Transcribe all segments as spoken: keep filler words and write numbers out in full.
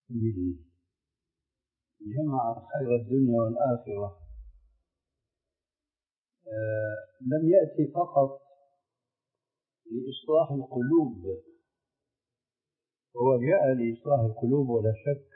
به جمع خير الدنيا والآخرة. آه لم يأتي فقط لإصلاح القلوب، هو جاء لإصلاح القلوب ولا شك،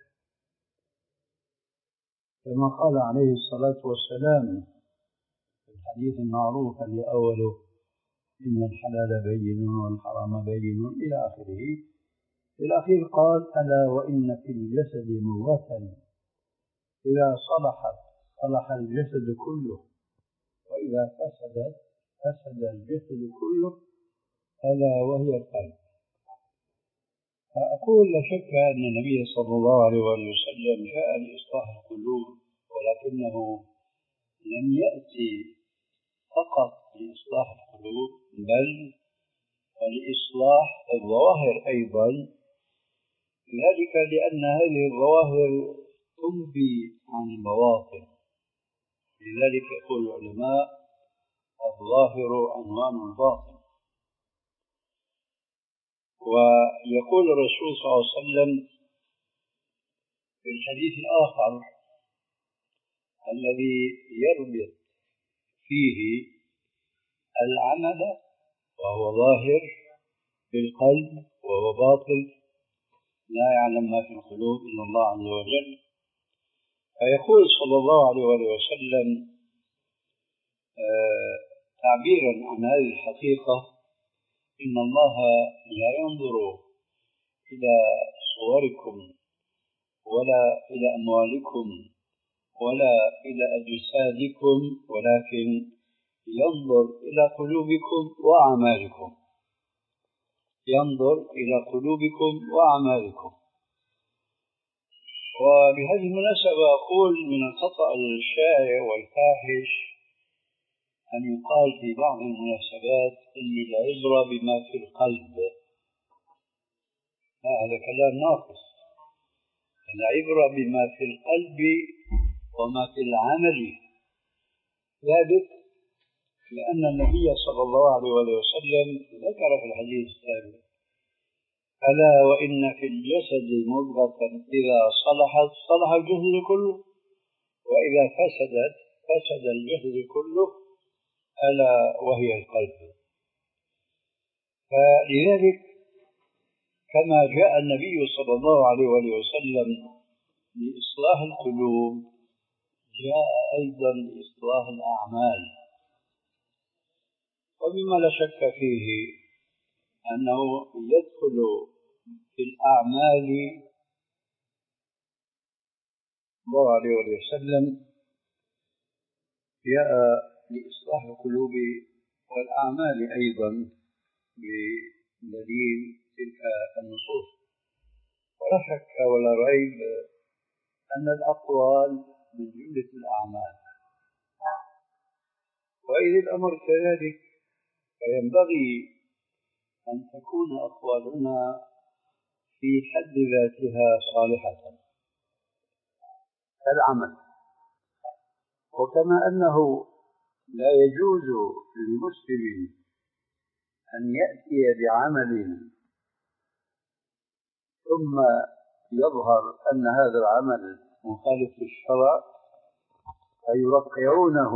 كما قال عليه الصلاة والسلام في الحديث المعروف اللي أوله إن الحلال بين والحرام بين إلى آخره. في الأخير قال ألا وإن في الجسد مضغة إذا صلحت صلح الجسد كله وإذا فسدت فسد الجسد كله ألا وهي القلب. فأقول لا شك أن النبي صلى الله عليه وسلم جاء لإصلاح القلوب، ولكنه لم يأتي فقط لإصلاح القلوب بل ولإصلاح الظواهر أيضا، ذلك لأن هذه الظواهر تنبي عن البواطن. لذلك يقول العلماء الظاهر عنوان الباطن. ويقول الرسول صلى الله عليه وسلم في الحديث الآخر الذي يربط فيه العمل وهو ظاهر بالقلب وهو باطن لا يعلم ما في القلوب إلا الله عز وجل، فيقول صلى الله عليه وسلم آه تعبيرا عن هذه الحقيقة إن الله لا ينظر إلى صوركم ولا إلى أموالكم ولا إلى أجسادكم، ولكن ينظر إلى قلوبكم وأعمالكم، ينظر إلى قلوبكم وأعمالكم. وبهذه المناسبة أقول من الخطأ الشائع والفاحش أن يقال في بعض المناسبات إن العبرة بما في القلب. هذا كلام ناقص. العبرة بما في القلب وما في العمل، ذلك لأن النبي صلى الله عليه وسلم ذكر في الحديث السابق ألا وإن في الجسد مضغة إذا صلحت صلح الجسد كله وإذا فسدت فسد الجسد كله ألا وهي القلب. فلذلك كما جاء النبي صلى الله عليه وسلم لإصلاح القلوب جاء أيضا لإصلاح الأعمال. ومما لا شك فيه أنه يدخل في الأعمال صلى الله عليه وسلم جاء لإصلاح القلوب والأعمال أيضا بدليل تلك النصوص. ولا شك ولا ريب أن الأقوال من جملة الأعمال، وإذا الأمر كذلك فينبغي أن تكون أقوالنا في حد ذاتها صالحة كالعمل. وكما أنه لا يجوز لمسلم أن يأتي بعمل ثم يظهر أن هذا العمل مخالف للشرع فيرقعونه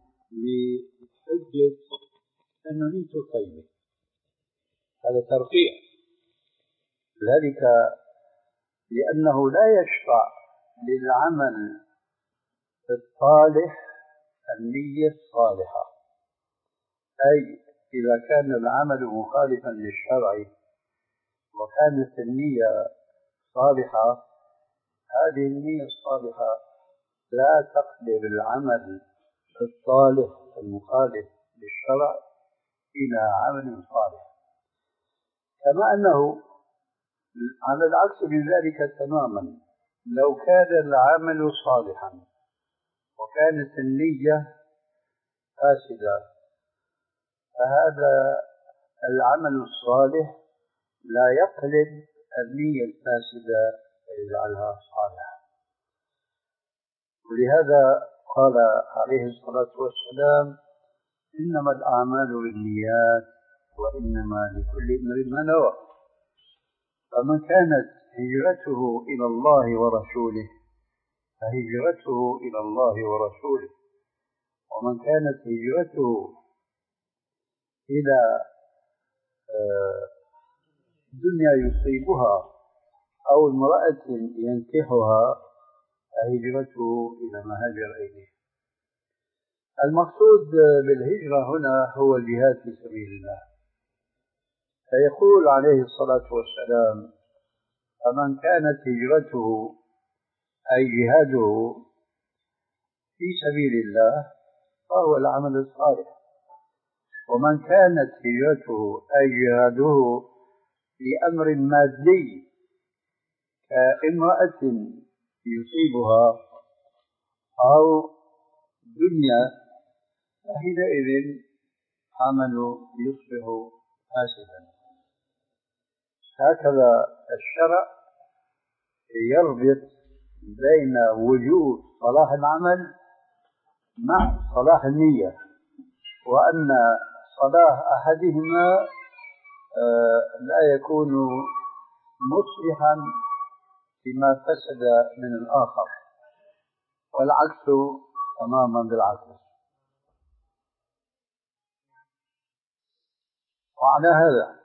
بحجة أنه ليس طيب، هذا ترقيع. ذلك لأنه لا يشرع للعمل الصالح النية الصالحة، أي إذا كان العمل مخالفا للشرع وكانت النية صالحة، هذه النية الصالحة لا تقلب العمل الصالح المخالف للشرع إلى عمل صالح. كما أنه على العكس من ذلك تماما، لو كان العمل صالحا وكانت النية فاسدة فهذا العمل الصالح لا يقلب النية الفاسدة ويجعلها صالحة. ولهذا قال عليه الصلاة والسلام إنما الأعمال بالنيات وإنما لكل امرئ ما نوى. فمن كانت هجرته إلى الله ورسوله فهجرته إلى الله ورسوله، ومن كانت هجرته إلى دنيا يصيبها أو امرأة ينكحها فهجرته إلى ما هاجر إليه. المقصود بالهجرة هنا هو الجهاد في سبيل الله. فيقول عليه الصلاة والسلام: فمن كانت هجرته أي جهاده في سبيل الله فهو العمل الصالح، ومن كانت هجرته أي جهاده لأمر مادي كامرأة يصيبها أو دنيا فحينئذ عمل يصبح فاسدا. هكذا الشرع يربط بين وجود صلاح العمل مع صلاح النية، وأن صلاح أحدهما لا يكون مصلحا فيما فسد من الآخر، والعكس تماما بالعكس. وعلى هذا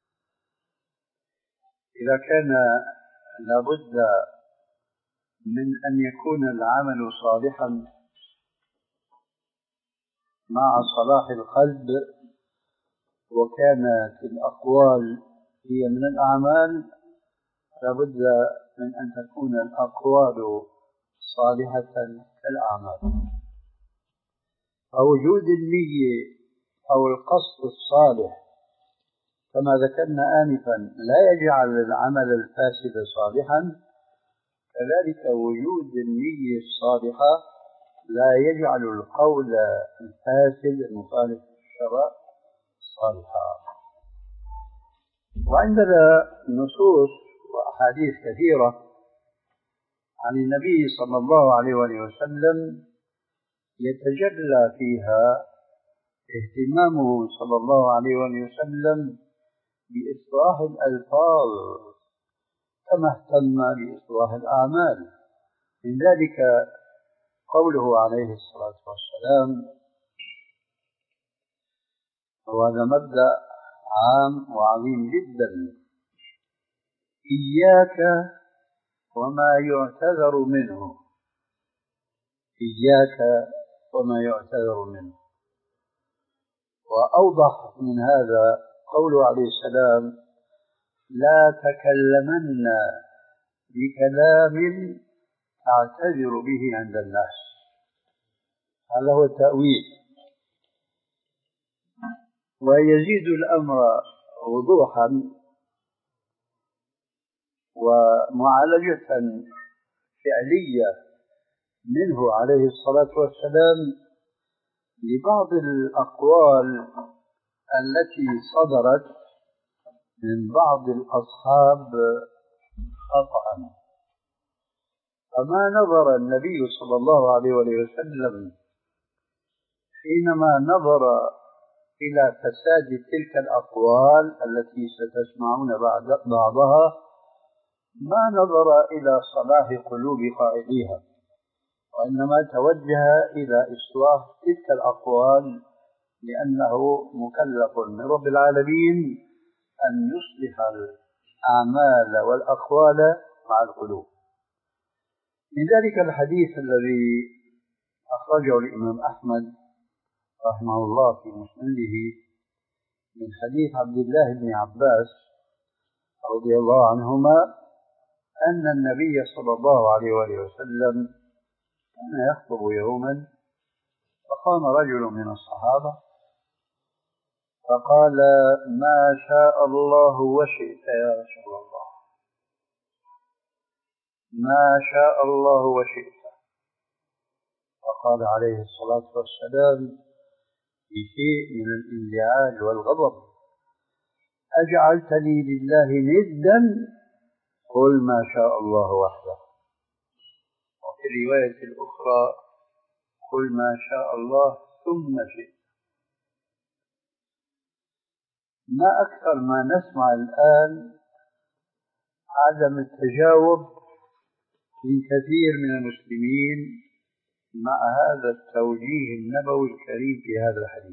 إذا كان لابد من أن يكون العمل صالحا مع صلاح القلب، وكانت الأقوال هي من الأعمال، لابد من أن تكون الأقوال صالحة كالأعمال. فوجود النية أو القصد الصالح كما ذكرنا آنفا لا يجعل العمل الفاسد صالحا، كذلك وجود النية الصالحة لا يجعل القول الفاسد المخالف للشرع صالحا. وعندنا نصوص وأحاديث كثيرة عن النبي صلى الله عليه وسلم يتجلى فيها اهتمامه صلى الله عليه وسلم بإصلاح الألفاظ كما اهتم بإصلاح الأعمال. من ذلك قوله عليه الصلاة والسلام، وهذا مبدأ عام وعظيم جدا: إياك وما يعتذر منه، إياك وما يعتذر منه. وأوضح من هذا قوله عليه السلام: لا تكلمن بكلام تعتذر به عند الناس. هذا هو التأويل. ويزيد الأمر وضوحا ومعالجة فعلية منه عليه الصلاة والسلام لبعض الأقوال التي صدرت من بعض الأصحاب خطأ. فما نظر النبي صلى الله عليه وسلم حينما نظر إلى فساد تلك الأقوال التي ستسمعون بعضها، ما نظر إلى صلاح قلوب قائليها، وإنما توجه إلى إصلاح تلك الأقوال، لأنه مكلف من رب العالمين أن يصلح الأعمال والأقوال مع القلوب. من ذلك الحديث الذي أخرجه الإمام أحمد رحمه الله في مسنده من حديث عبد الله بن عباس رضي الله عنهما أن النبي صلى الله عليه وسلم كان يخطب يوما، فقام رجل من الصحابة فقال: ما شاء الله وشئت يا رسول الله، ما شاء الله وشئت. فقال عليه الصلاة والسلام بشيء من الانزعاج والغضب: أجعلتني لله ندا؟ قل ما شاء الله وحده. وفي الرواية الأخرى: قل ما شاء الله ثم شئت. ما أكثر ما نسمع الآن عدم التجاوب من كثير من المسلمين مع هذا التوجيه النبوي الكريم في هذا الحديث.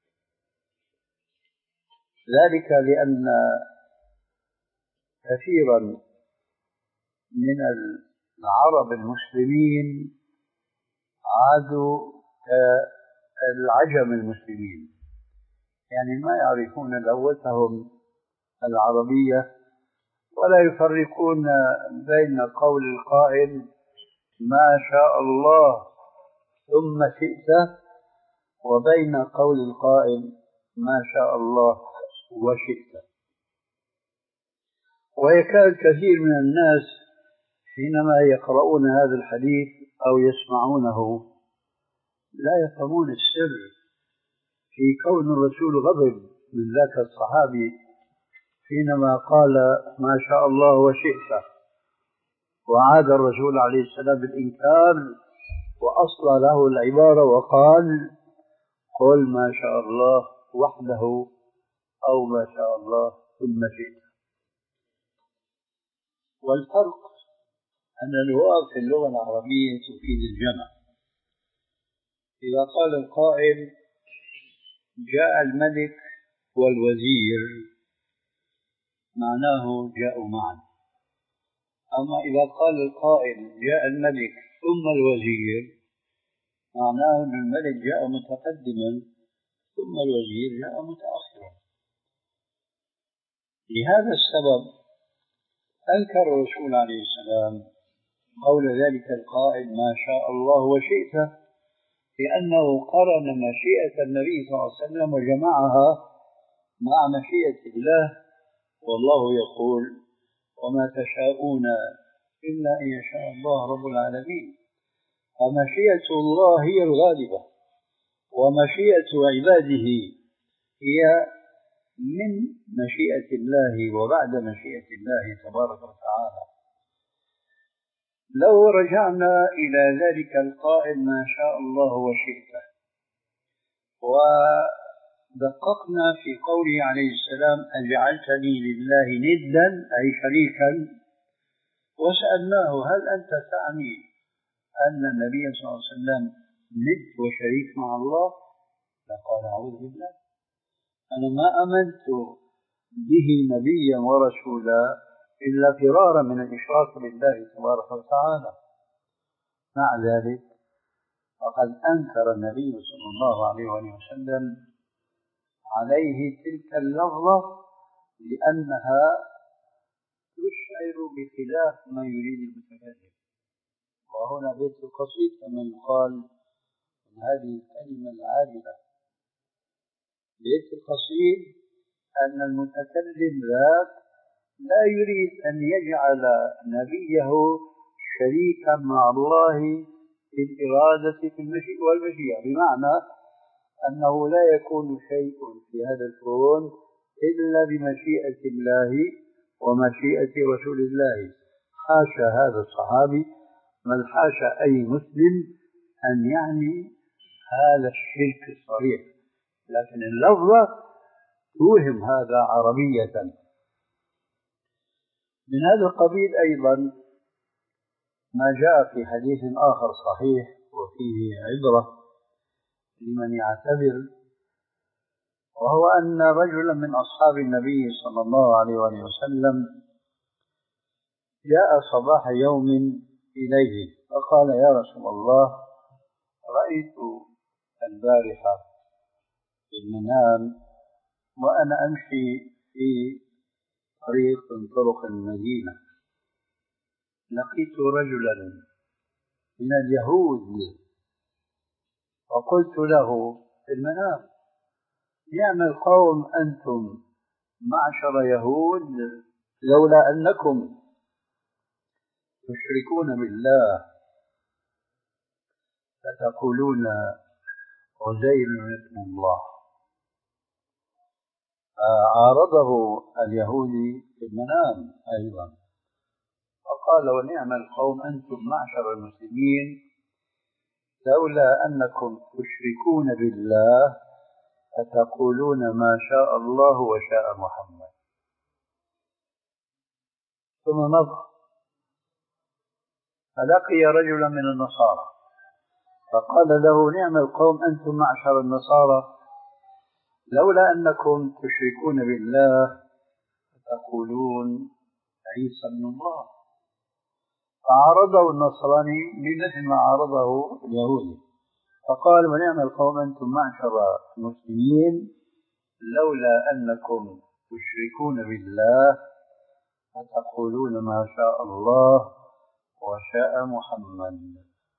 ذلك لأن كثيرا من العرب المسلمين عادوا كالعجم المسلمين، يعني ما يعرفون لغتهم العربية ولا يفرقون بين قول القائل ما شاء الله ثم شئت وبين قول القائل ما شاء الله وشئت. ويكاد كثير من الناس حينما يقرؤون هذا الحديث أو يسمعونه لا يفهمون السر في كون الرسول غضب من ذاك الصحابي حينما قال ما شاء الله وشئت، وعاد الرسول عليه السلام بالإنكار وأصلى له العبارة وقال قل ما شاء الله وحده أو ما شاء الله ثم شئت. والفرق أن الواو في اللغة العربية تفيد الجمع. إذا قال القائل جاء الملك والوزير معناه جاءوا معا، أما إذا قال القائل جاء الملك ثم الوزير معناه أن الملك جاء متقدما ثم الوزير جاء متأخرا. لهذا السبب أنكر الرسول عليه السلام قول ذلك القائل ما شاء الله وشئت، لأنه قرن مشيئة النبي صلى الله عليه وسلم وجمعها مع مشيئة الله، والله يقول وما تشاءون إلا أن يشاء الله رب العالمين. فمشيئة الله هي الغالبة، ومشيئة عباده هي من مشيئة الله وبعد مشيئة الله تبارك وتعالى. لو رجعنا إلى ذلك القائل ما شاء الله وشئت ودققنا في قوله عليه السلام أجعلتني لله ندا أي شريكا، وسألناه هل أنت تعني أن النبي صلى الله عليه وسلم ند وشريك مع الله؟ فقال أعوذ بالله، أنا ما آمنت به نبيا ورسولا إلا فرارا من الإشراك بالله تبارك وتعالى. مع ذلك فقد أنكر النبي صلى الله عليه وسلم عليه تلك اللفظة لأنها تشعر بخلاف ما يريد المتكلم. وهنا بيت القصيد كما يقال من هذه الكلمة العاجلة. بيت القصيد أن المتكلم ذاك لا يريد أن يجعل نبيه شريكا مع الله في الإرادة في المشيئة والمشيئة، بمعنى أنه لا يكون شيء في هذا الكون إلا بمشيئة الله ومشيئة رسول الله. حاشا هذا الصحابي بل حاشا أي مسلم أن يعني هذا الشرك الصريح، لكن اللفظة توهم هذا عربية. من هذا القبيل أيضا ما جاء في حديث آخر صحيح وفيه عبرة لمن يعتبر، وهو أن رجلا من أصحاب النبي صلى الله عليه وسلم جاء صباح يوم إليه فقال يا رسول الله رأيت البارحة في المنام وأنا أمشي في طريق من طرق المدينة لقيت رجلا من اليهود فقلت له في المنام نعم القوم أنتم معشر يهود لولا أنكم تشركون بالله فتقولون عزير ابن الله. عارضه اليهودي في المنام أيضا فقال ونعم القوم أنتم معشر المسلمين لولا أنكم تشركون بالله فتقولون ما شاء الله وشاء محمد. ثم مضى، فلقي رجلا من النصارى فقال له: نعم القوم أنتم معشر النصارى، لولا أنكم تشركون بالله تقولون عيسى ابن الله. فعارضه النصراني بمثل ما عارضه اليهودي، فقال: ونعم القوم أنتم معشر المسلمين، لولا أنكم تشركون بالله فتقولون ما شاء الله وشاء محمد.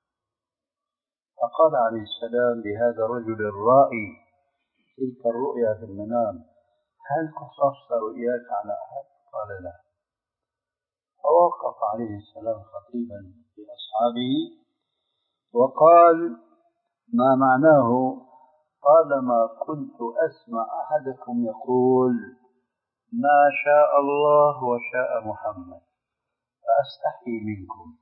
فقال عليه السلام لهذا الرجل الرائي تلك الرؤيا في المنام: هل قصصت رؤياك على أحد؟ قال: لا. فوقف عليه السلام خطيبا لأصحابه وقال: ما معناه؟ قال: ما كنت أسمع أحدكم يقول ما شاء الله وشاء محمد فأستحي منكم.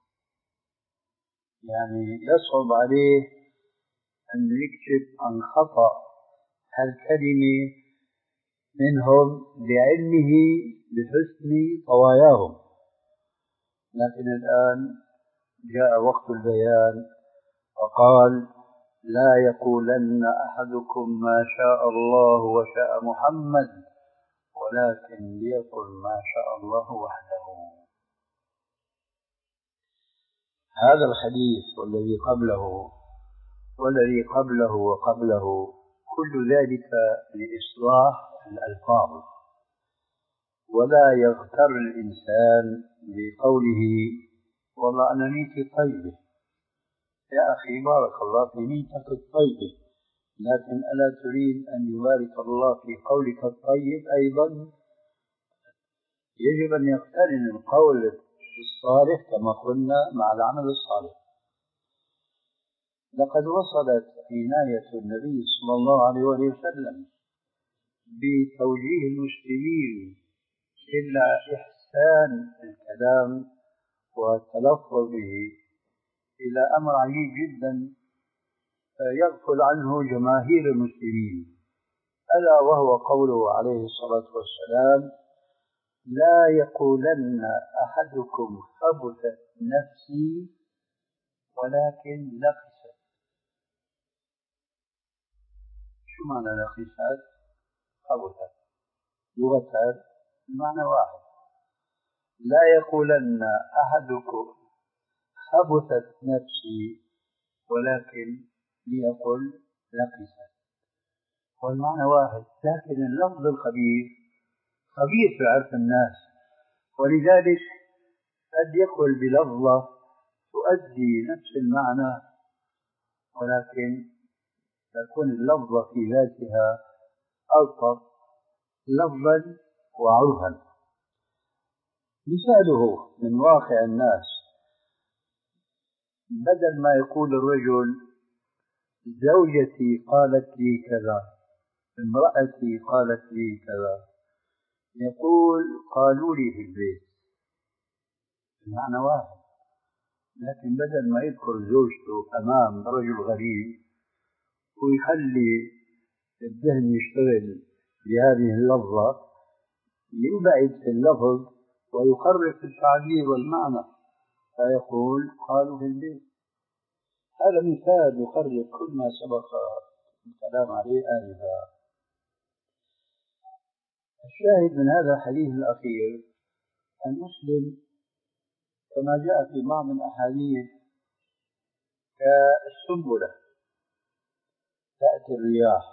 يعني يصعب عليه أن يكشف عن خطأ هالكلمة منهم لعلمه بحسن طواياهم، لكن الآن جاء وقت البيان وقال: لا يقولن أحدكم ما شاء الله وشاء محمد، ولكن ليقل ما شاء الله وحده. هذا الحديث والذي قبله والذي قبله وقبله كل ذلك لإصلاح الألفاظ، ولا يغتر الإنسان بقوله: والله أنا نيتي طيبة. يا أخي بارك الله في نيتك الطيبة، لكن ألا تريد أن يبارك الله في قولك الطيب أيضا؟ يجب أن يقترن القول الصالح كما قلنا مع العمل الصالح. لقد وصلت عناية النبي صلى الله عليه وسلم بتوجيه المسلمين إلى إحسان الكلام والتلفظ به إلى أمر عجيب جدا يغفل عنه جماهير المسلمين، ألا وهو قوله عليه الصلاة والسلام: لا يقولن أحدكم خبثت نفسي ولكن لخست. شو معنى لخست؟ خبثت لغة المعنى واحد. لا يقولن أحدكم خبثت نفسي ولكن ليقل لخست، والمعنى واحد، لكن اللفظ الخبيث خبيث في عرف الناس، ولذلك قد يقول بلفظة تؤدي نفس المعنى ولكن تكون اللفظة في ذاتها ألطف لفظا وعرفا. مثاله من واقع الناس: بدل ما يقول الرجل زوجتي قالت لي كذا، امرأتي قالت لي كذا، يقول قالوا لي في البيت، المعنى واحد، لكن بدل ما يذكر زوجته أمام رجل غريب ويخلي الذهن يشتغل بهذه اللفظة، يبعد في اللفظ ويقرب في التعبير والمعنى، فيقول قالوا في البيت. هذا مثال يقرب كل ما سبق الكلام عليه آنفا. الشاهد من هذا الحديث الأخير: المسلم كما جاء في بعض الأحاديث كالسنبلة تأتي الرياح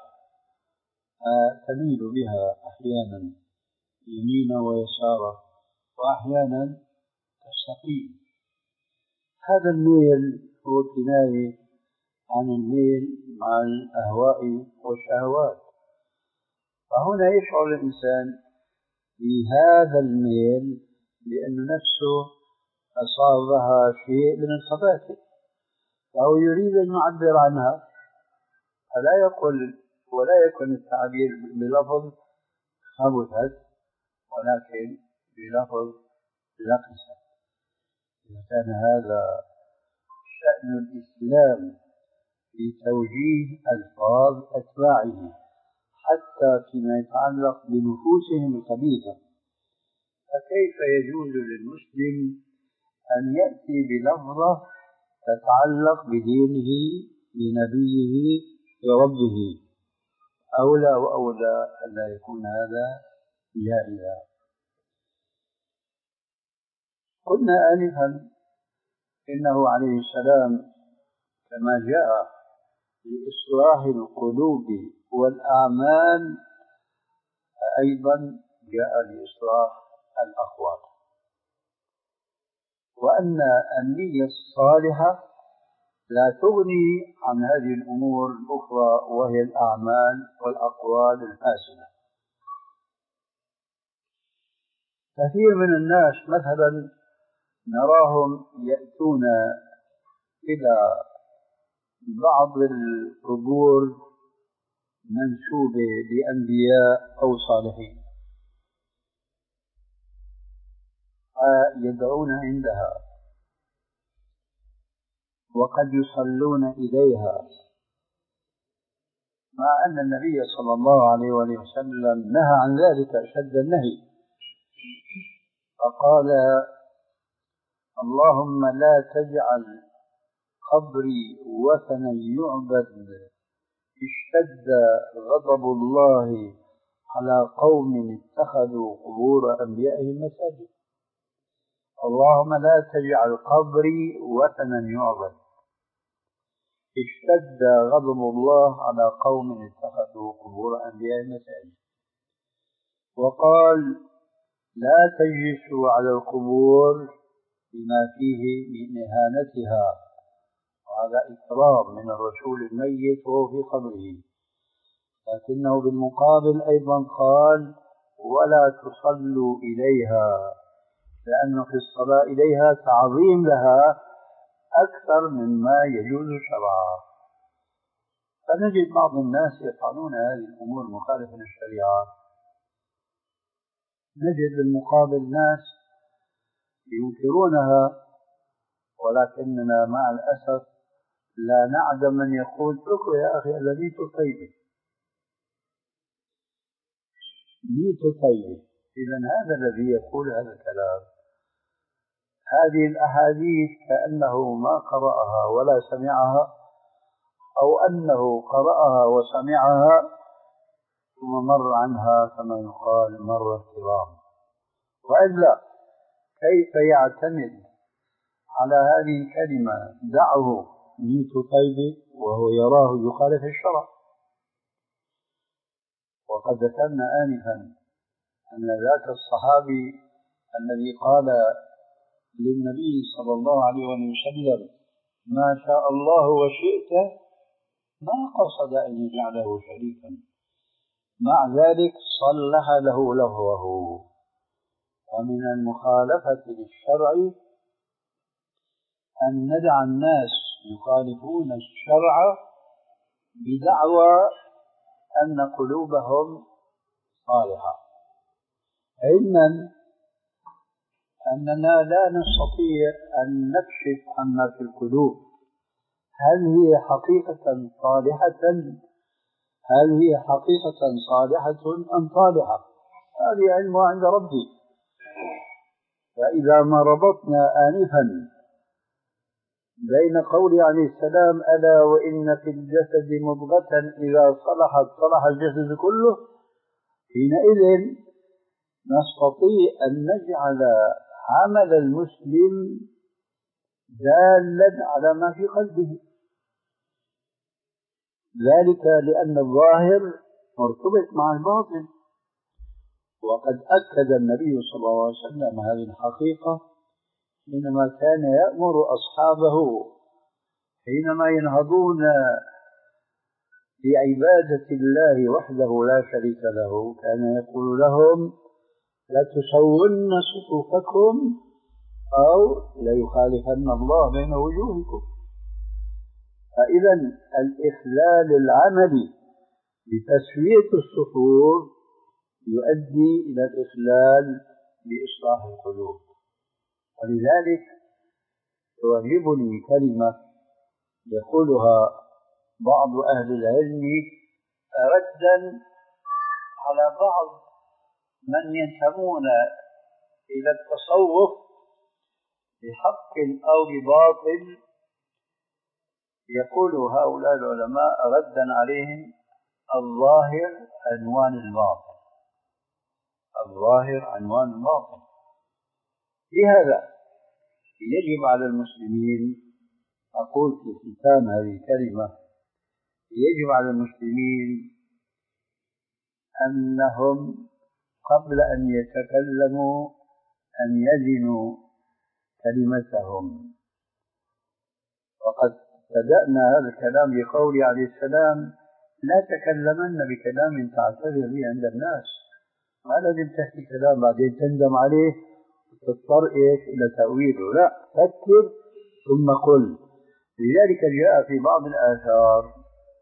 تميل بها أحيانا يمينا ويسارا وأحيانا تستقيم. هذا الميل هو كناية عن الميل مع الأهواء والشهوات، فهنا يشعر الإنسان بهذا الميل لأن نفسه أصابها شيء من الخبائث فهو يريد أن يعبر عنها، فلا يقول ولا يكون التعبير بلفظ خبثت ولكن بلفظ لقست. إذا كان هذا شأن الإسلام في توجيه ألفاظ أتباعه حتى فيما يتعلق بنفوسهم الخبيثة، فكيف يجوز للمسلم أن يأتي بلفظة تتعلق بدينه بنبيه بربه؟ أولى وأولى أن لا يكون هذا جائزا. قلنا آنفا إنه عليه السلام كما جاء لإصلاح القلوب والأعمال أيضا جاء لإصلاح الأقوال، وأن النية الصالحة لا تغني عن هذه الأمور الأخرى وهي الأعمال والأقوال الحسنة. كثير من الناس مثلا نراهم يأتون إلى بعض القبور منسوبة لأنبياء أو صالحين يدعون عندها وقد يصلون إليها، مع أن النبي صلى الله عليه وسلم نهى عن ذلك أشد النهي، فقال: اللهم لا تجعل قبري وثنا يعبد اشتد غضب الله على قوم اتخذوا قبور أنبيائهم مساجد. اللهم لا تجعل قبري وثنا يعبد اشتد غضب الله على قوم اتخذوا قبور أنبيائهم مساجد. وقال: لا تجلسوا على القبور بما فيه من إهانتها، وهذا إكرام من الرسول الميت وهو في قبره. لكنه بالمقابل أيضا قال: ولا تصلوا إليها، لأن في الصلاة إليها تعظيم لها أكثر مما يجوز شرعا. فنجد بعض الناس يفعلون هذه الأمور مخالفة للشريعة، نجد بالمقابل ناس ينكرونها، ولكننا مع الأسف لا نعدم من يقول: اتركوا يا أخي، هذا نيته طيبة، نيته طيبة. إذن هذا الذي يقول هذا الكلام، هذه الأحاديث كأنه ما قرأها ولا سمعها، أو أنه قرأها وسمعها ثم مر عنها كما يقال مر الكرام. وإلا كيف يعتمد على هذه الكلمة دعه نيته طيبة وهو يراه يخالف الشرع؟ وقد ذكرنا آنفا أن ذاك الصحابي الذي قال للنبي صلى الله عليه وسلم: ما شاء الله وشئت، ما قصد أن يجعله شريكا، مع ذلك صلح له لهوه. ومن المخالفة للشرع أن ندع الناس يخالفون الشرع بدعوى أن قلوبهم صالحة، علما أننا لا نستطيع أن نكشف عما في القلوب. هل هي حقيقة صالحة؟ هل هي حقيقة صالحة أم طالحة؟ هذه علمها عند ربي. فإذا ما ربطنا آنفا بين قول عليه السلام: ألا وإن في الجسد مضغة إذا صلحت صلح الجسد كله، حينئذ نستطيع أن نجعل عمل المسلم دالا على ما في قلبه، ذلك لأن الظاهر مرتبط مع الباطن. وقد أكد النبي صلى الله عليه وسلم هذه الحقيقة حينما كان يأمر أصحابه حينما ينهضون بعبادة الله وحده لا شريك له، كان يقول لهم: لتسون صفوفكم أو ليخالفن الله بين وجوهكم. فإذا الإخلال العملي بتسوية الصفوف يؤدي إلى الإخلال بإصلاح القلوب. ولذلك تعجبني كلمة يقولها بعض أهل العلم ردا على بعض من ينتمون إلى التصوف بحق أو بباطل، يقول هؤلاء العلماء ردا عليهم: الظاهر عنوان الباطن، الظاهر عنوان الباطن. لهذا يجب على المسلمين، أقول في ختام هذه الكلمة، يجب على المسلمين أنهم قبل أن يتكلموا أن يزنوا كلمتهم. وقد بدأنا هذا الكلام بقول عليه السلام: لا تكلمن بكلام تعتذر به عند الناس. ما لازم تحكي كلام بعدين تندم عليه وتضطر إيش إلى تأويله، لا، فكر ثم قل. لذلك جاء في بعض الآثار: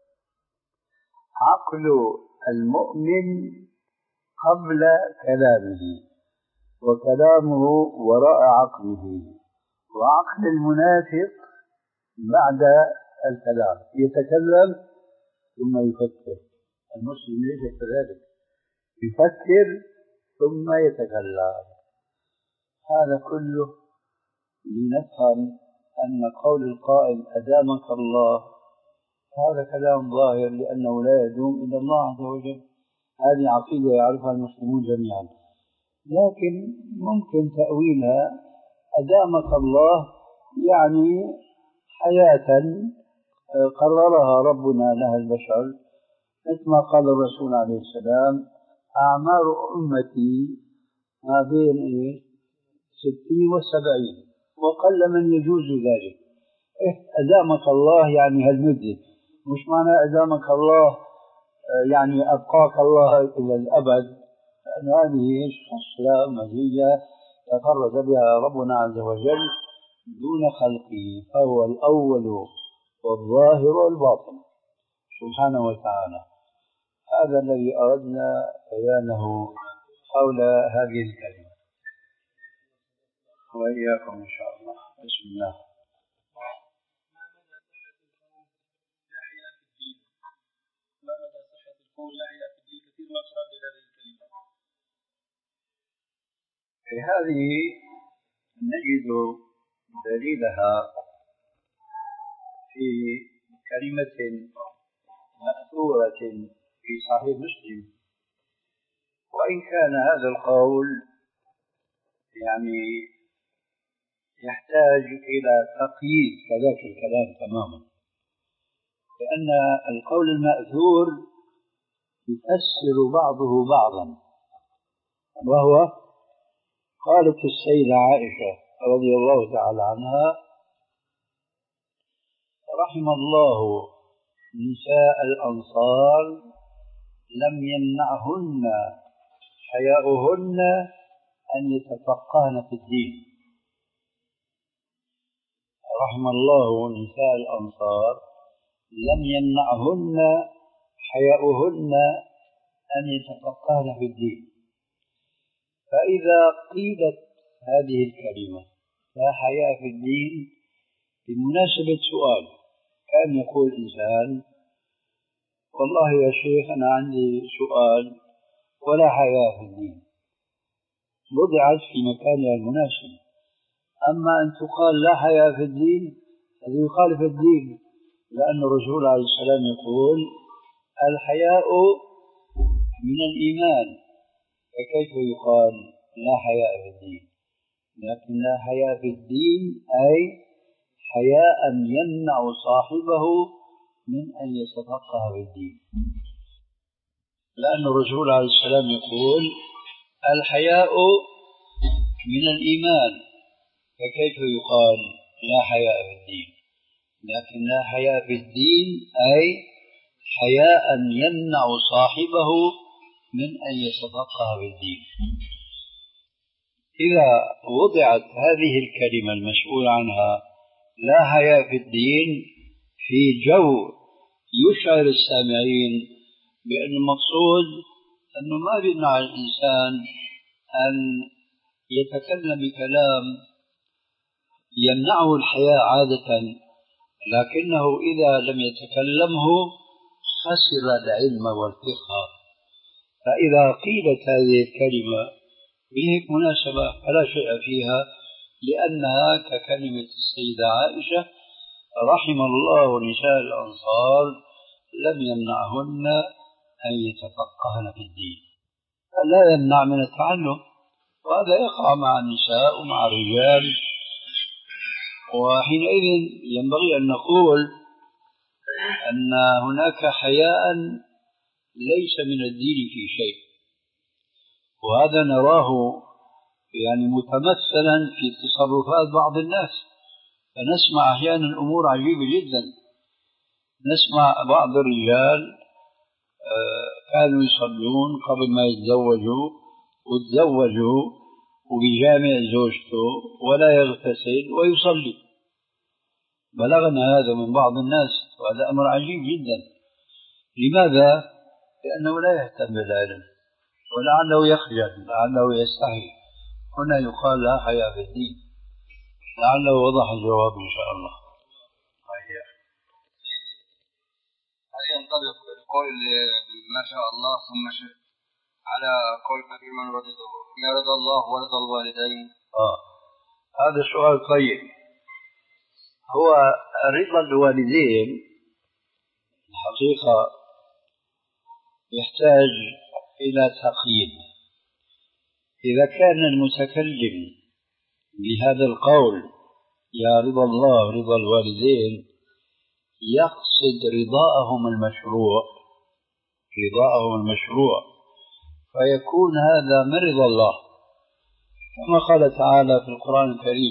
عقل المؤمن قبل كلامه، وكلامه وراء عقله، وعقل المنافق بعد الكلام، يتكلم ثم يفكر. المسلم ليس كذلك، يفكر ثم يتكلم. هذا كله لنفهم أن قول القائل أدامك الله هذا كلام ظاهر، لأنه لا يدوم إلا الله عز وجل. هذه عقيدة يعرفها المسلمون جميعا، لكن ممكن تأويلها أدامك الله يعني حياة قررها ربنا لها البشر، مثل ما قال الرسول عليه السلام: أعمار أمتي ما بين ستين وسبعين، وقل من يجوز ذلك. إيه أدامك الله يعني هالمدة، مش معنى أدامك الله يعني أبقاك الله إلى الأبد، لأن هذه خصلة مزية تفرد بها ربنا عز وجل دون خلقه، فهو الأول والظاهر والباطن سبحانه وتعالى. هذا الذي أردنا بيانه حول هذه الكلمة، وإياكم إن شاء الله. بسم الله. ما مدى صحة الكون لاحية في الدين؟ كثير ما تردد هذه الكلمة. في هذه نجد دليلها في كلمة مأثورة في صحيح مسلم، وإن كان هذا القول يعني يحتاج إلى تقييد كذاك الكلام تماما، لأن القول المأثور يفسر بعضه بعضا. وهو قالت السيدة عائشة رضي الله تعالى عنها: رحم الله نساء الأنصار لم يمنعهن حياؤهن أن يتفقهن في الدين. رحم الله نساء الأنصار لم يمنعهن حياؤهن أن يتفقهن في الدين. فإذا قيلت هذه الكلمة لا حياء في الدين بمناسبة سؤال، كان يقول إنسان: والله يا شيخ أنا عندي سؤال ولا حياء في الدين، وضعت في مكانها المناسب. أما أن تقال لا حياء في الدين هذا يخالف الدين، لأن الرسول عليه السلام يقول: الحياء من الإيمان، فكيف يقال لا حياء في الدين؟ لكن لا حياء في الدين أي حياء يمنع صاحبه من أن يتفقه في الدين، لأن الرسول عليه السلام يقول: الحياء من الإيمان، فكيف يقال لا حياء في الدين؟ لكن لا حياء في الدين أي حياء يمنع صاحبه من أن يتفقه في الدين. إذا وضعت هذه الكلمة المسؤول عنها لا حياء في الدين في جو يشعر السامعين بأن المقصود أنه ما بيمنع الإنسان أن يتكلم بكلام يمنعه الحياء عادة، لكنه إذا لم يتكلمه خسر العلم والفقه. فإذا قيلت هذه الكلمة بهيك مناسبة فلا شيء فيها، لأنها ككلمة السيدة عائشة: رحم الله نساء الأنصار لم يمنعهن أن يتفقهن في الدين، فلا يمنع من التعلم، وهذا يقع مع النساء ومع الرجال. وحينئذ ينبغي أن نقول أن هناك حياء ليس من الدين في شيء، وهذا نراه يعني متمثلا في تصرفات بعض الناس. فنسمع أحيانا أمور عجيبة جدا. نسمع بعض الرجال كانوا يصلون قبل ما يتزوجوا، وتزوجوا وبيجامع زوجته ولا يغتسل ويصلي. بلغنا هذا من بعض الناس، وهذا أمر عجيب جدا. لماذا؟ لأنه لا يهتم بالعلم، ولعله يخجل، لعله يستحي. هنا يقال لا حياء في الدين. لعله وضح الجواب إن شاء الله. هل ينطبق القول ما شاء الله ثم شاء على قول كثير من ردده يا رضا الله ورضا الوالدين؟ آه هذا سؤال طيب. هو رضا الوالدين الحقيقة يحتاج إلى تقييد. إذا كان المتكلم بهذا القول يا رضا الله رضا الوالدين يقصد رضاءهم المشروع رضاءهم المشروع فيكون هذا من رضا الله، كما قال تعالى في القرآن الكريم: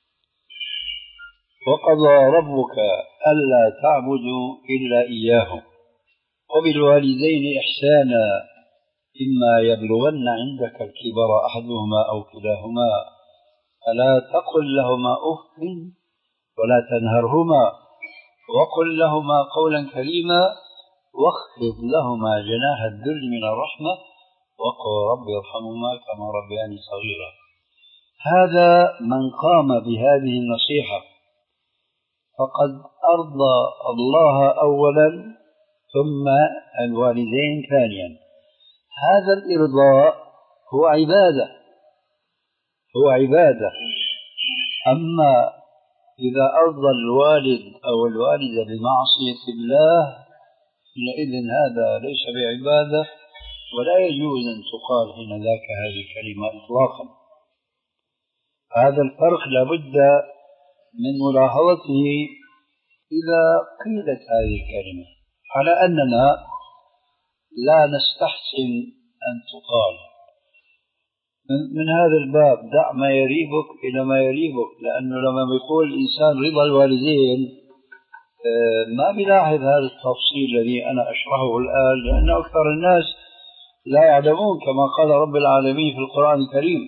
وقضى ربك ألا تعبدوا إلا إياه وبالوالدين إحسانا إما يبلغن عندك الكبر أحدهما أو كلاهما فلا تقل لهما أف ولا تنهرهما وقل لهما قولا كريما واخفض لهما جناح الذل من الرحمة وقل رب ارحمهما كما ربياني صغيرا. هذا من قام بهذه النصيحة فقد أرضى الله أولا ثم الوالدين ثانيا. هذا الإرضاء هو عبادة هو عبادة أما إذا أرضى الوالد أو الوالدة بمعصية الله حينئذ هذا ليس بعبادة، ولا يجوز أن تقال حين ذاك هذه الكلمة إطلاقا. هذا الفرق لابد من ملاحظته إذا قيلت هذه الكلمة، على أننا لا نستحسن أن تقال. من هذا الباب دع ما يريبك إلى ما يريبك، لأنه لما بيقول الإنسان رضا الوالدين ما بيلاحظ هذا التفصيل الذي أنا أشرحه الآن، لأن أكثر الناس لا يعلمون كما قال رب العالمين في القرآن الكريم.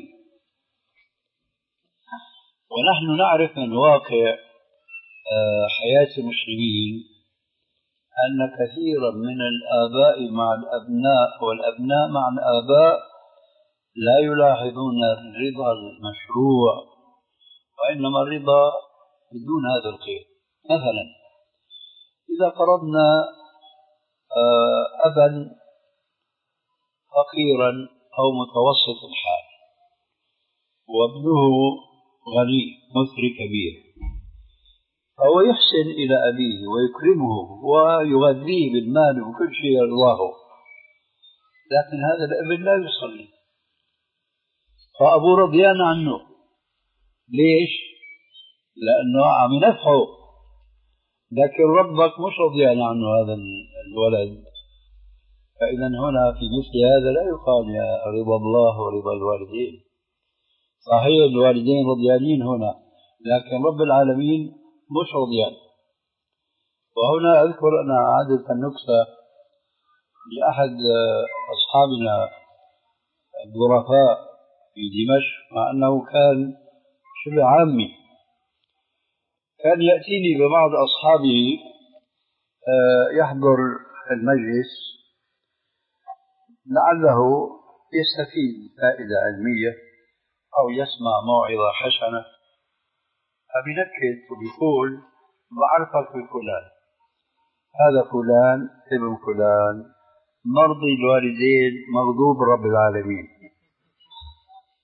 ونحن نعرف من واقع حياة المسلمين أن كثيرا من الآباء مع الأبناء والأبناء مع الآباء لا يلاحظون الرضا المشروع، وإنما الرضا بدون هذا القيد. مثلا إذا فرضنا أبا فقيرا أو متوسط الحال وابنه غني مثري كبير، فهو يحسن إلى أبيه ويكرمه ويغذيه بالمال وكل شيء يرضاه، لكن هذا الابن لا يصلي، فأبوه رضيان عنه. ليش؟ لأنه عم ينفعه، لكن ربك مش رضيان عنه هذا الولد. فإذا هنا في مثل هذا لا يقال يا رضا الله ورضا الوالدين. صحيح الوالدين رضيانين هنا، لكن رب العالمين مش رضيان. وهنا أذكر أنا عادة النكتة لأحد أصحابنا الظرفاء في دمشق، مع أنه كان شبه عامي، كان يأتيني ببعض أصحابه يحضر المجلس لعله يستفيد فائدة علمية أو يسمع موعظة حسنة، فبنكت وبيقول بعرفك بفلان، هذا فلان ابن فلان مرضي الوالدين مغضوب رب العالمين.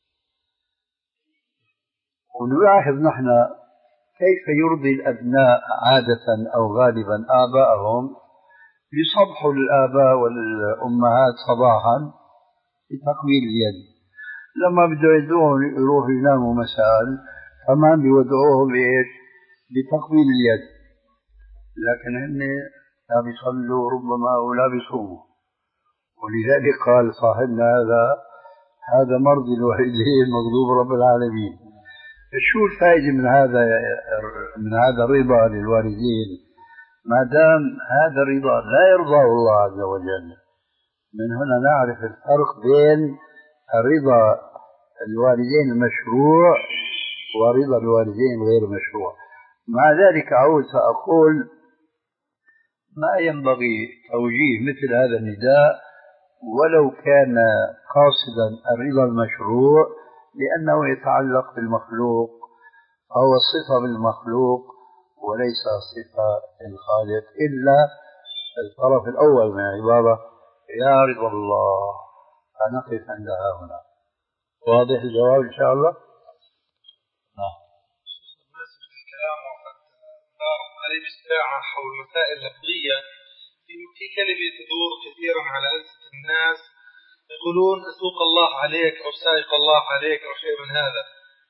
ونلاحظ نحن كيف يرضي الأبناء عادة أو غالبا آباءهم يصبحوا الآباء والأمهات صباحا بتقبيل اليد، لما بده يدعوهم يروحوا يناموا مساء كمان بيودعوهم بإيش؟ بتقبيل اليد. لكن هن لا بيصلوا ربما ولا بيصوموا، ولذلك قال صاحبنا هذا هذا مرضي الوالدين مغضوب رب العالمين. شو الفائدة من هذا من هذا الرضا للوالدين ما دام هذا الرضا لا يرضاه الله عز وجل؟ من هنا نعرف الفرق بين الرضا الوالدين المشروع ورضا الوالدين غير مشروع. مع ذلك أعود فأقول ما ينبغي توجيه مثل هذا النداء ولو كان قاصدا الرضا المشروع، لأنه يتعلق بالمخلوق أو صفة بالمخلوق وليس صفة الخالق، إلا الطرف الأول من العبارة يا رضا الله. فنقف عندها هنا. واضح الجواب إن شاء الله؟ نعم. بالنسبة للكلام وقد دار عليه الساعة حول مسائل لفظية، في كلمة تدور كثيرا على ألسنة الناس يقولون أسوق الله عليك أو سائق الله عليك أو شيء من هذا.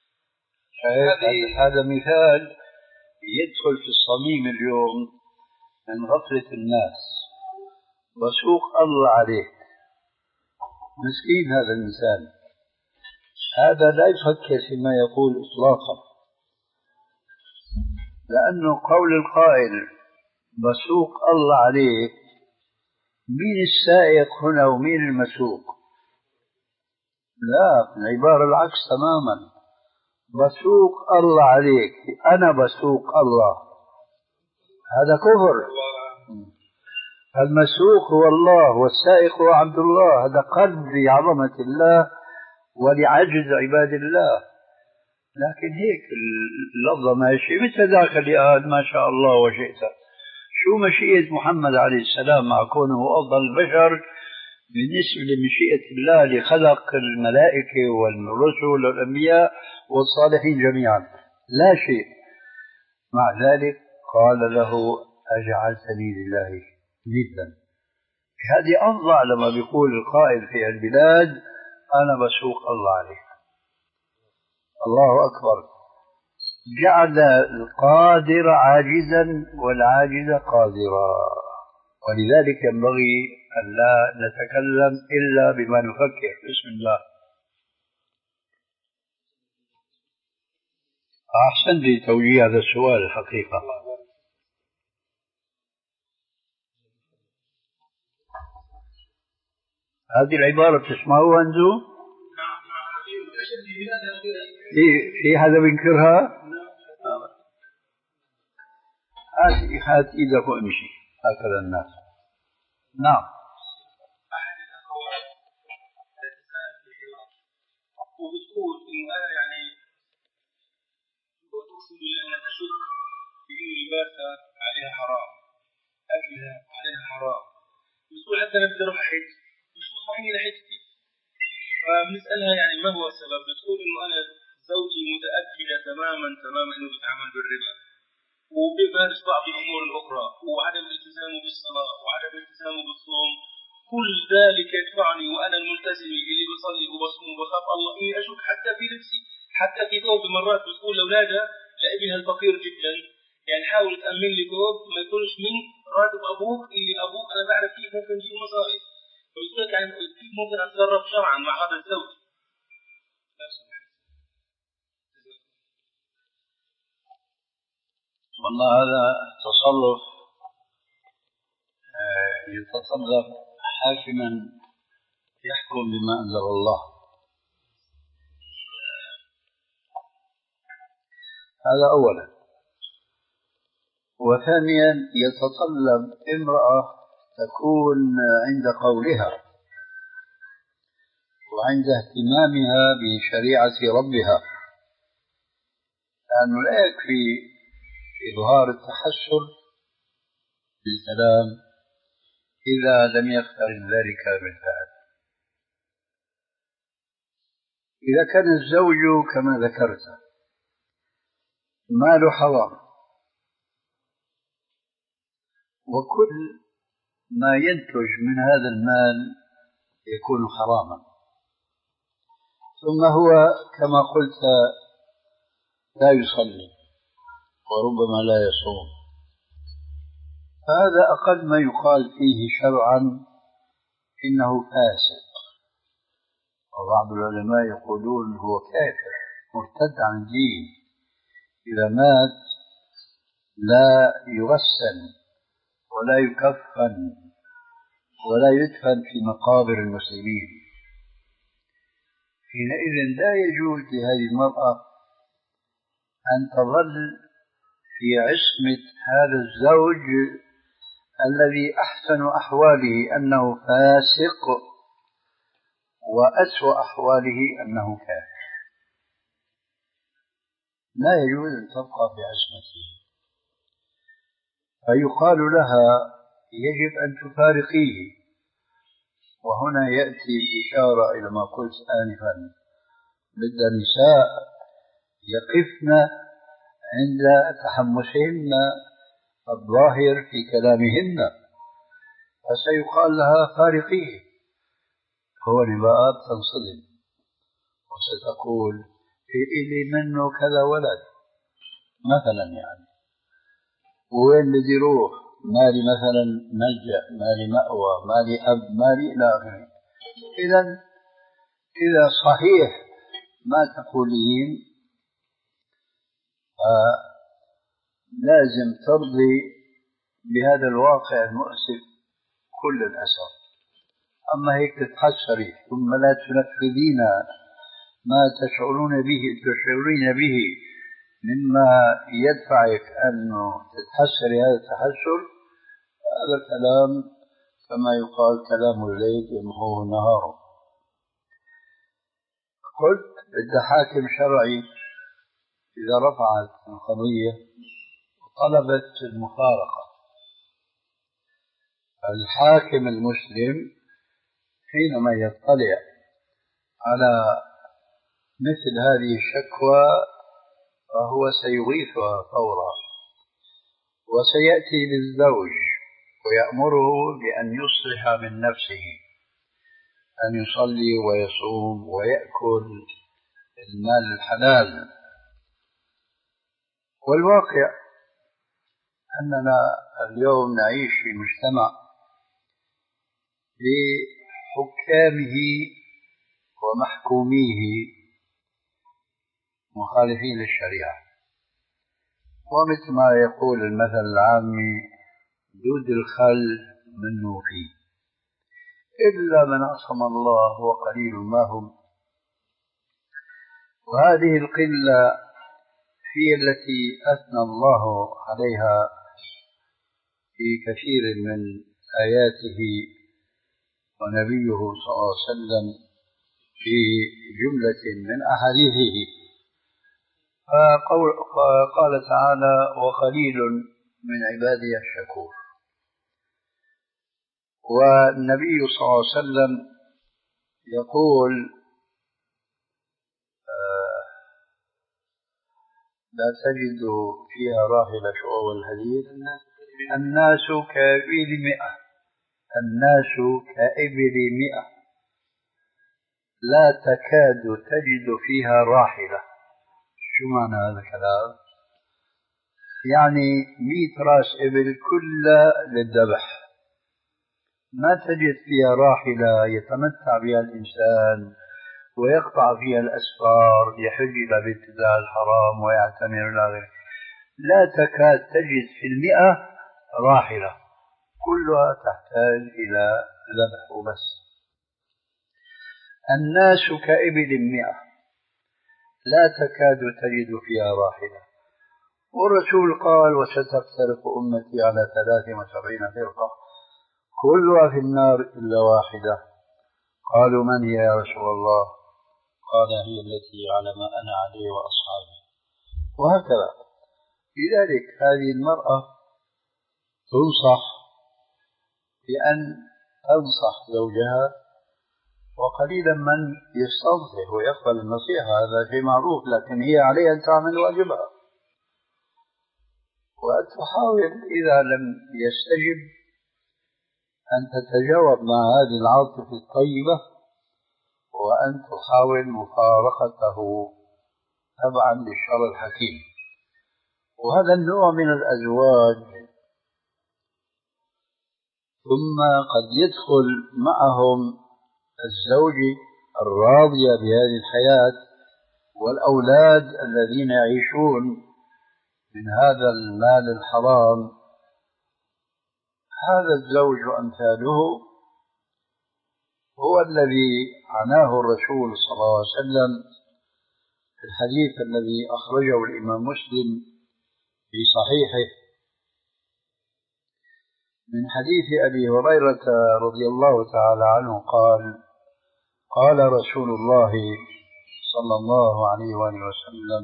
هذا مثال يدخل في الصميم اليوم من غفلة الناس. وسوق الله عليك، مسكين هذا الإنسان، هذا لا يفكر فيما يقول إطلاقا، لأنه قول القائل بسوق الله عليك، مين السائق هنا ومين المسوق؟ لا، العبارة العكس تماما. بسوق الله عليك، أنا بسوق الله، هذا كفر. المسوق هو الله والسائق هو عبد الله. هذا قلب لعظمة الله ولعجز عباد الله. لكن هيك اللفظة ماشي مثل ذاك اللي قال ما شاء الله وشئت. شو مشيئة محمد عليه السلام مع كونه أفضل البشر بالنسبة لمشيئة الله لخلق الملائكة والرسل والأنبياء والصالحين جميعا؟ لا شيء. مع ذلك قال له أجعلتني لله ندا. هذه أفضل لما بيقول القائل في البلاد أنا بسوق الله عليه. الله أكبر. جعل القادر عاجزا والعاجز قادرا. ولذلك ينبغي أن لا نتكلم إلا بما نفكر. بسم الله. أحسن لي توجيه هذا السؤال الحقيقة. هذه العبارة بتسمعوها أنتم؟ في في حدا بينكرها؟ هات هات إيدك وامشي هكذا الناس. نعم. أحد الأخوات تتساءل في الحوار وبتقول إنه أنا يعني وتقسم بالله أنها تشك في إنه لباسها عليها حرام، أكلها عليها حرام، بتقول حتى أنا بدي أروح أحج مش مطمئنة لحجتي، فبنسألها يعني ما هو السبب؟ بتقول إنه أنا زوجي متأكدة تماما تماما إنه بيتعامل بالربا وبيمارس بعض الأمور الأخرى وعدم التزامه بالصلاة وعدم التزامه بالصوم، كل ذلك يدفعني وأنا الملتزم اللي بصلي وبصوم وبخاف الله إني أشك حتى في لبسي، حتى في ثوب. مرات بتقول لأولادها لابنها الفقير جدا يعني حاول تأمن لي ثوب ما يكونش من راتب أبوك اللي أبوك أنا بعرف كيف ممكن يجيب مصاري، فبتقول لك يعني كيف ممكن أتصرف شرعا مع هذا الزوج؟ والله هذا تصرف يتصرف حاكما يحكم بما أنزل الله. هذا أولا. وثانيا يتطلب امرأة تكون عند قولها وعند اهتمامها بشريعة ربها، لأنه لا يكفي إظهار التحسر بالكلام إذا لم يقترن ذلك بالفعل. إذا كان الزوج كما ذكرت مال حرام، وكل ما ينتج من هذا المال يكون حراما. ثم هو كما قلت لا يصلي وربما لا يصوم، فهذا أقل ما يقال فيه شرعا إنه فاسق، وبعض العلماء يقولون هو كافر مرتد عن الدين، إذا مات لا يغسل ولا يكفن ولا يدفن في مقابر المسلمين. حينئذ لا يجوز لهذه المرأة أن تظل في عصمة هذا الزوج الذي أحسن أحواله أنه فاسق وأسوأ أحواله أنه كافر، لا يجوز أن تبقى بعصمته. فيقال لها يجب أن تفارقيه. وهنا يأتي الإشارة إلى ما قلت آنفا، بد النساء يقفن عند تحمسهن الظاهر في كلامهن، فسيقال لها فارقيه، هو نباء تنصدم وستقول إلي منه كذا ولد مثلا، يعني وين بدي روح، مالي مثلا ملجأ، مالي مأوى، مالي أب، مالي إلى آخره. إذا إذا صحيح ما تقولين لازم ترضي بهذا الواقع المؤسف كل الأسف. أما هيك تتحسري ثم لا تنفذين ما تشعرون به تشعرين به مما يدفعك أن تتحسري هذا التحسر، هذا الكلام كما يقال كلام الليل يمحوه النهار. قلت بدها حاكم شرعي إذا رفعت القضية وطلبت المفارقة. الحاكم المسلم حينما يطلع على مثل هذه الشكوى فهو سيغيثها فورا، وسيأتي للزوج ويأمره بأن يصلح من نفسه، أن يصلي ويصوم ويأكل المال الحلال. والواقع أننا اليوم نعيش في مجتمع لحكامه ومحكوميه مخالفين للشريعة، ومثل ما يقول المثل العامي دود الخل منه فيه، إلا من عصم الله وقليل ما هم. وهذه القلة هي التي أثنى الله عليها في كثير من آياته، ونبيه صلى الله عليه وسلم في جملة من أحاديثه. فقال تعالى وقليل من عبادي الشكور. والنبي صلى الله عليه وسلم يقول آه لا تجد فيها راحلة شعوب الحديث، الناس كإبل مئة، الناس كإبل مئة لا تكاد تجد فيها راحلة. شو معنى هذا الكلام؟ يعني مئة راس إبل كلها للذبح، ما تجد فيها راحلة يتمتع بها الإنسان ويقطع فيها الأسفار، يحج إلى بيت الله الحرام ويعتمر إلى غيره. لا تكاد تجد في المئة راحلة، كلها تحتاج إلى ذبح وبس. الناس كإبل مئة لا تكاد تجد فيها راحلة. والرسول قال وستفترق أمتي على ثلاث وسبعين فرقة كلها في النار إلا واحدة. قالوا من هي يا رسول الله؟ قال هي التي على ما أنا عليه وأصحابي. وهكذا. لذلك هذه المرأة تنصح بأن تنصح زوجها، وقليلا من يستنصح ويقبل النصيحة، هذا شيء معروف، لكن هي عليها أن تعمل واجبها. وأن تحاول إذا لم يستجب أن تتجاوب مع هذه العاطفة الطيبة وأن تحاول مفارقته تبعا للشرع الحكيم. وهذا النوع من الأزواج ثم قد يدخل معهم الزوج الراضية بهذه الحياة والأولاد الذين يعيشون من هذا المال الحرام. هذا الزوج وأمثاله هو الذي عناه الرسول صلى الله عليه وسلم في الحديث الذي أخرجه الإمام مسلم في صحيحه من حديث أبي هريرة رضي الله تعالى عنه قال: قال رسول الله صلى الله عليه وآله وسلم: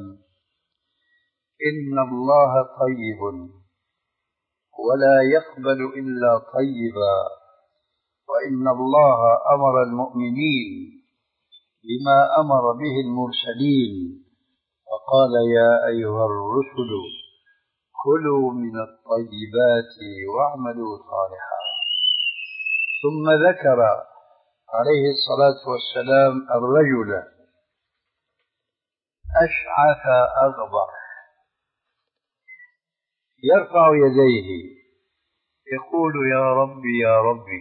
إن الله طيب ولا يقبل إلا طيبا، وإن الله أمر المؤمنين بما أمر به المرسلين، فقال: يا أيها الرسل كلوا من الطيبات واعملوا صالحا. ثم ذكر عليه الصلاة والسلام الرجل أشعث أغبر يرفع يديه يقول: يا ربي يا ربي،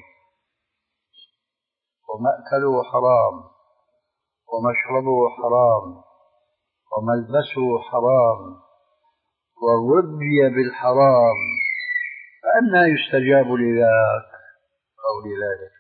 ومأكله حرام ومشربه حرام وملبسه حرام وغذي بالحرام، فأنى يستجاب لذاك أو لذلك؟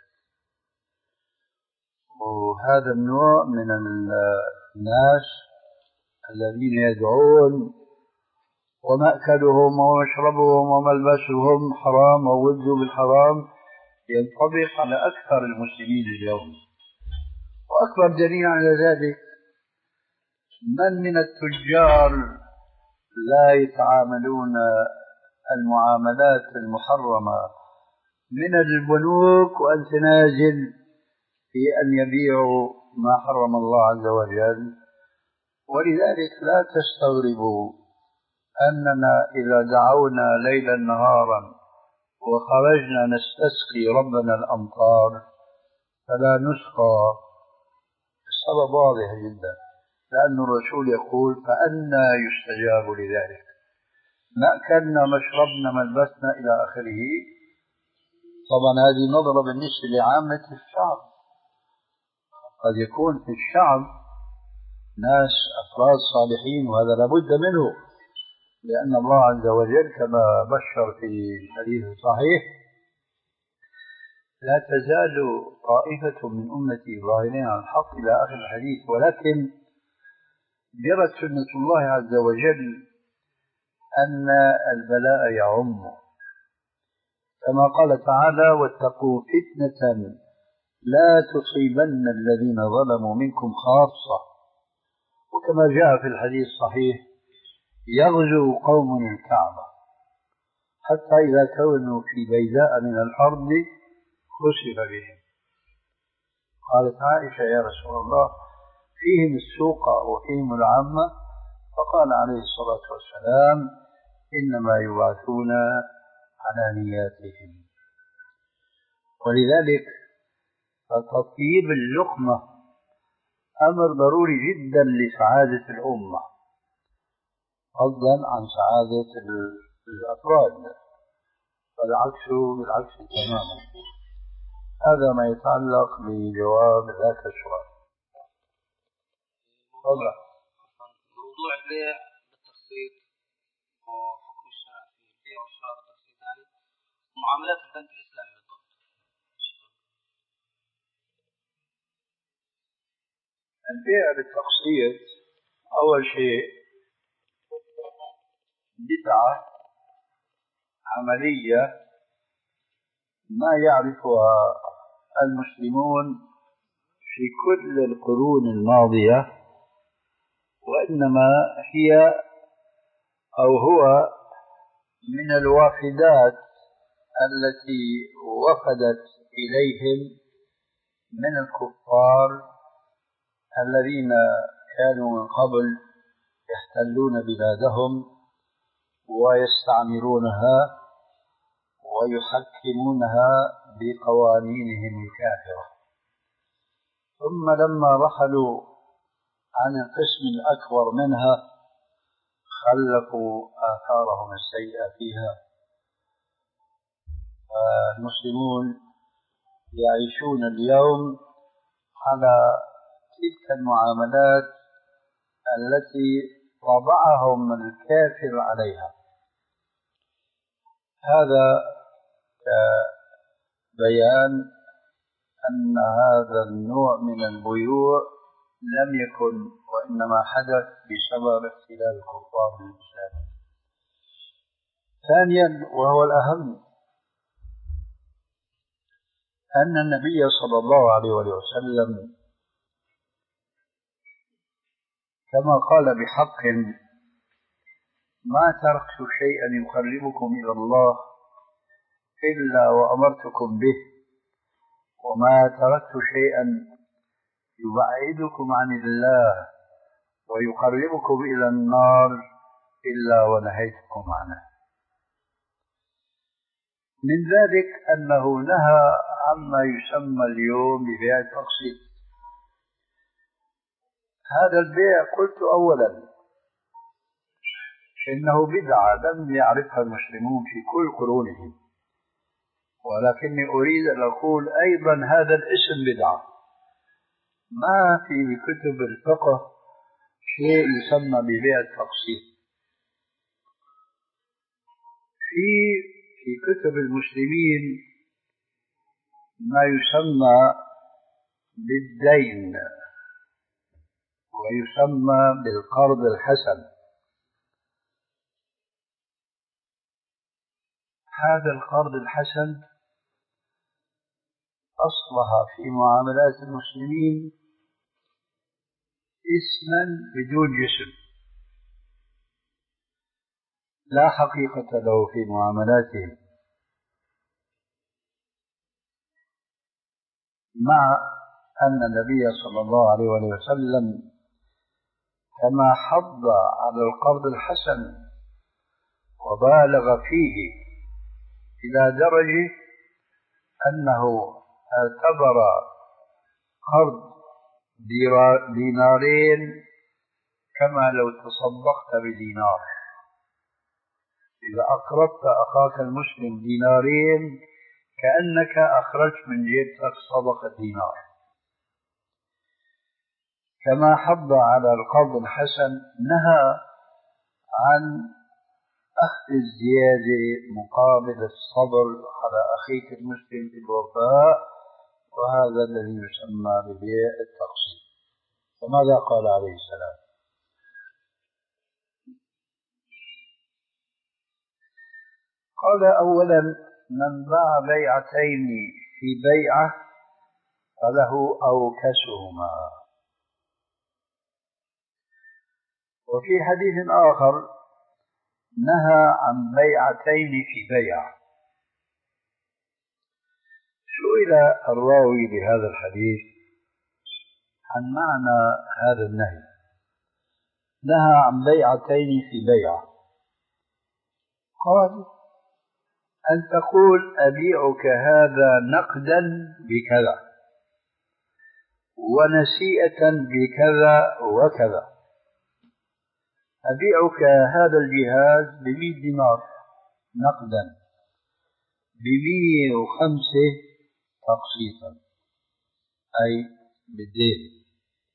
وهذا النوع من الناس الذين يدعون ومأكلهم ومشربهم وملبسهم حرام وغذوا بالحرام ينطبق على أكثر المسلمين اليوم. وأكبر دليل على ذلك من من التجار لا يتعاملون المعاملات المحرمة من البنوك وأنت نازل في أن يبيعوا ما حرم الله عز وجل. ولذلك لا تستغربوا أننا إذا دعونا ليلا نهارا وخرجنا نستسقي ربنا الأمطار فلا نسقى. السبب واضح جدا، لأن الرسول يقول: فأنى يستجاب لذلك؟ مأكلنا مشربنا ملبسنا إلى آخره. طبعا هذه نظرة بالنسبة لعامة الشعب، قد يكون في الشعب ناس أفراد صالحين وهذا لابد منه، لأن الله عز وجل كما بشر في الحديث الصحيح: لا تزال طائفة من أمتي ظاهرين على الحق إلى آخر الحديث. ولكن جرت سنة الله عز وجل أن البلاء يعم، كما قال تعالى: واتقوا فتنة لا تصيبن الذين ظلموا منكم خاصة. وكما جاء في الحديث الصحيح: يغزو قوم الكعبة حتى إذا كانوا في بيداء من الأرض خسف بهم. قالت عائشة: يا رسول الله، فيهم السوق وفيهم العامة؟ فقال عليه الصلاة والسلام: إنما يبعثون على نياتهم. ولذلك فتطيب اللقمة أمر ضروري جدا لسعادة الأمة، فضلا عن سعادة الأفراد، فالعكس بالعكس تماما. هذا ما يتعلق بجواب ذاك السؤال. تفضل. موضوع البيع بالتقسيط وحكم الشرع في البيع والشراء بالتقسيط، يعني معاملات البنك الإسلامي بالضبط. البيع بالتقسيط أول شيء بدعة عملية ما يعرفها المسلمون في كل القرون الماضية، وإنما هي أو هو من الوافدات التي وفدت إليهم من الكفار الذين كانوا من قبل يحتلون بلادهم ويستعمرونها ويحكمونها بقوانينهم الكافرة. ثم لما رحلوا عن القسم الأكبر منها خلقوا آثارهم السيئة فيها. المسلمون يعيشون اليوم على تلك المعاملات التي طبعهم الكافر عليها. هذا بيان أن هذا النوع من البيوع لم يكن، وإنما حدث بسبب اختلال الكفار بالإسلام. ثانيا وهو الأهم، أن النبي صلى الله عليه وسلم كما قال بحق: ما تركت شيئا يقربكم إلى الله إلا وأمرتكم به، وما تركت شيئا يبعدكم عن الله ويقربكم إلى النار إلا ونهيتكم عنه. من ذلك أنه نهى عما يسمى اليوم ببيع التقسيط. هذا البيع قلت أولا إنه بدعة لم يعرفها المسلمون في كل قرونهم، ولكني أريد أن أقول أيضا هذا الاسم بدعة. ما في بكتب الفقه شيء يسمى ببيع التقسيط. في في كتب المسلمين ما يسمى بالدين ويسمى بالقرض الحسن. هذا القرض الحسن أصبح في معاملات المسلمين اسما بدون جسم، لا حقيقة له في معاملاتهم، مع أن النبي صلى الله عليه وسلم كما حض على القرض الحسن وبالغ فيه إلى درجة أنه اعتبر قرض دينارين كما لو تصدقت بدينار. إذا أقرضت أخاك المسلم دينارين كأنك أخرجت من جيبتك صدقة دينار. كما حض على القرض الحسن نهى عن أخذ الزيادة مقابل الصبر على أخيك المسلم بالوفاء، وهذا الذي يسمى ببيع التقسيط. فماذا قال عليه السلام؟ قال: أولا، من باع بيعتين في بيعة فله أوكسهما. وفي حديث آخر نهى عن بيعتين في بيعة. سئل الراوي لهذا الحديث عن معنى هذا النهي. نهى عن بيعتين في بيعة. قال: أن تقول أبيعك هذا نقدا بكذا ونسيئة بكذا وكذا. أبيعك هذا الجهاز بمئة دينار نقدا، بمئة وخمسة تقسيطا، أي بالدين.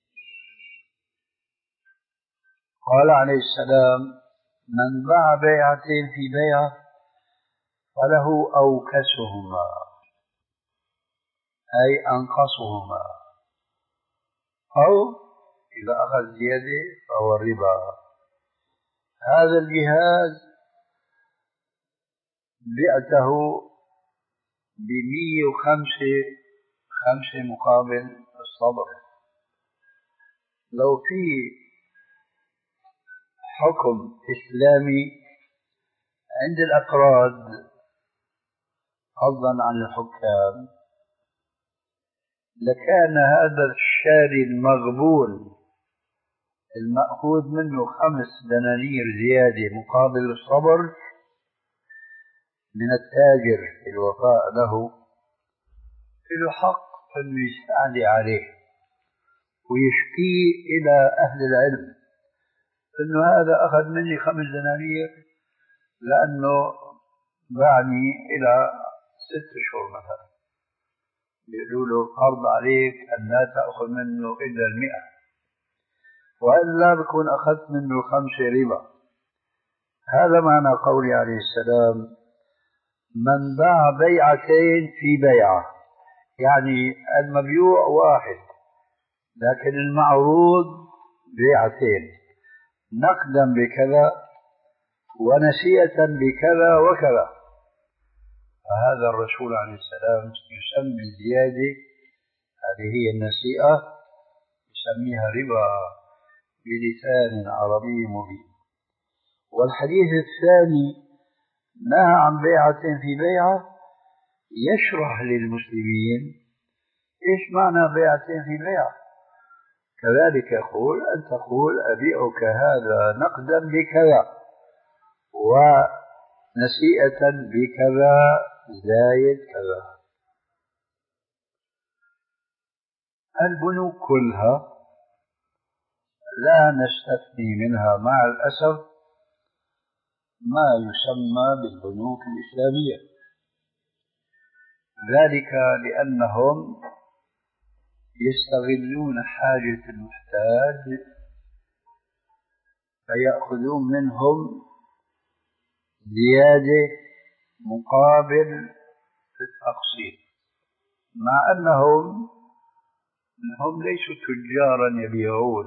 قال عليه السلام: من باع بيعتين في بيعة فله أوكسهما، أي أنقصهما، أو إذا أخذ زيادة فهو الربا. هذا الجهاز بعته بمئة وخمسة خمسة مقابل الصبر. لو في حكم إسلامي عند الأفراد فضلا عن الحكام لكان هذا الشاري المغبون المأخوذ منه خمس دنانير زيادة مقابل الصبر من التاجر في الوفاء له، له حق أنه يستعلي عليه ويشكي إلى أهل العلم أنه هذا أخذ مني خمس دنانير لأنه باعني إلى ست شهور مثلا، يقولوا له فرض عليك أن لا تأخذ منه إلا المئة، وإلا بكون أخذت منه الخمسة ربا. هذا معنى قولي عليه السلام: من باع بيعتين في بيعة، يعني المبيوع واحد لكن المعروض بيعتين، نقدا بكذا ونسيئة بكذا وكذا، فهذا الرسول عليه السلام يسمي الزيادة، هذه هي النسيئة، يسميها ربا بلسان عربي مبين. والحديث الثاني نهى عن بيعة في بيعة، يشرح للمسلمين إيش معنى بيعة في بيعة. كذلك يقول أن تقول أبيعك هذا نقدا بكذا ونسيئة بكذا زايد كذا. البنوك كلها لا نستثني منها مع الأسف ما يسمى بالبنوك الإسلامية، ذلك لأنهم يستغلون حاجة المحتاج فيأخذون منهم زيادة مقابل التقسيط، مع أنهم هم ليسوا تجارا يبيعون،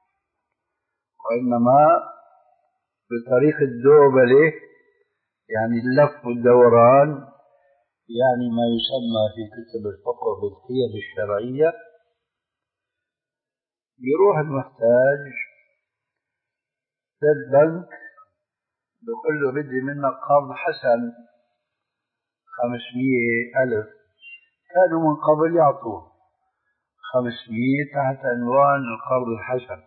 وإنما بطريق الدوبلة، يعني اللف والدوران، يعني ما يسمى في كتب الفقه بالحيل الشرعية. يروح المحتاج للبنك بيقول له بدي منك قرض حسن خمسمية ألف، كانوا من قبل يعطوه خمسمية تحت عنوان القرض الحسن،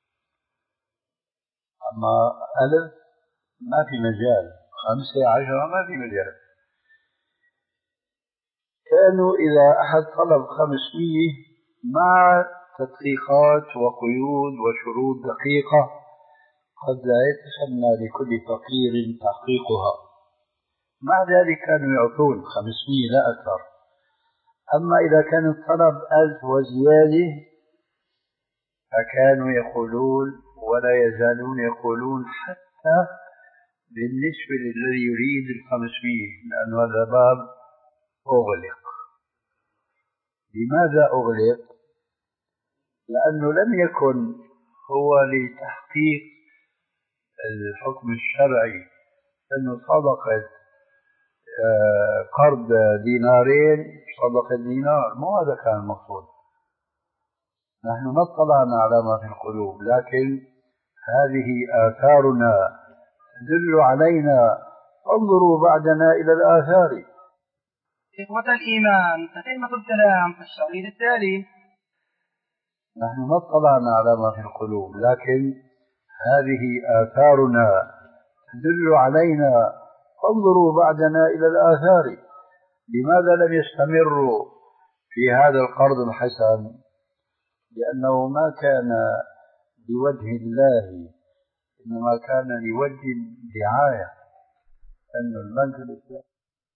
أما ألف ما في مجال، خمسة عشرة ما في مجال. كانوا إذا أحد طلب خمسمية مع تدقيقات وقيود وشروط دقيقة قد لا يتسنى لكل فقير تحقيقها، مع ذلك كانوا يعطون خمسمية لا أكثر. أما إذا كان الطلب ألف وزيادة فكانوا يقولون ولا يزالون يقولون حتى بالنسبة للذي يريد الخمسمية، لأن هذا باب أغلق. لماذا أغلق؟ لأنه لم يكن هو لتحقيق الحكم الشرعي أنه صدقة قرض دينارين صدقة دينار، مو هذا كان المقصود. نحن ما اطلعنا على ما في القلوب، لكن هذه آثارنا تدل علينا، انظروا بعدنا إلى الآثار. إخوة الإيمان، تتمة الكلام الشريط التالي. نحن ما اطلعنا على ما في القلوب، لكن هذه آثارنا تدل علينا، انظروا بعدنا إلى الآثار. لماذا لم يستمروا في هذا القرض الحسن؟ لأنه ما كان لوجه الله، إنما كان لوجه الدعاية، أن البنك الإسلامي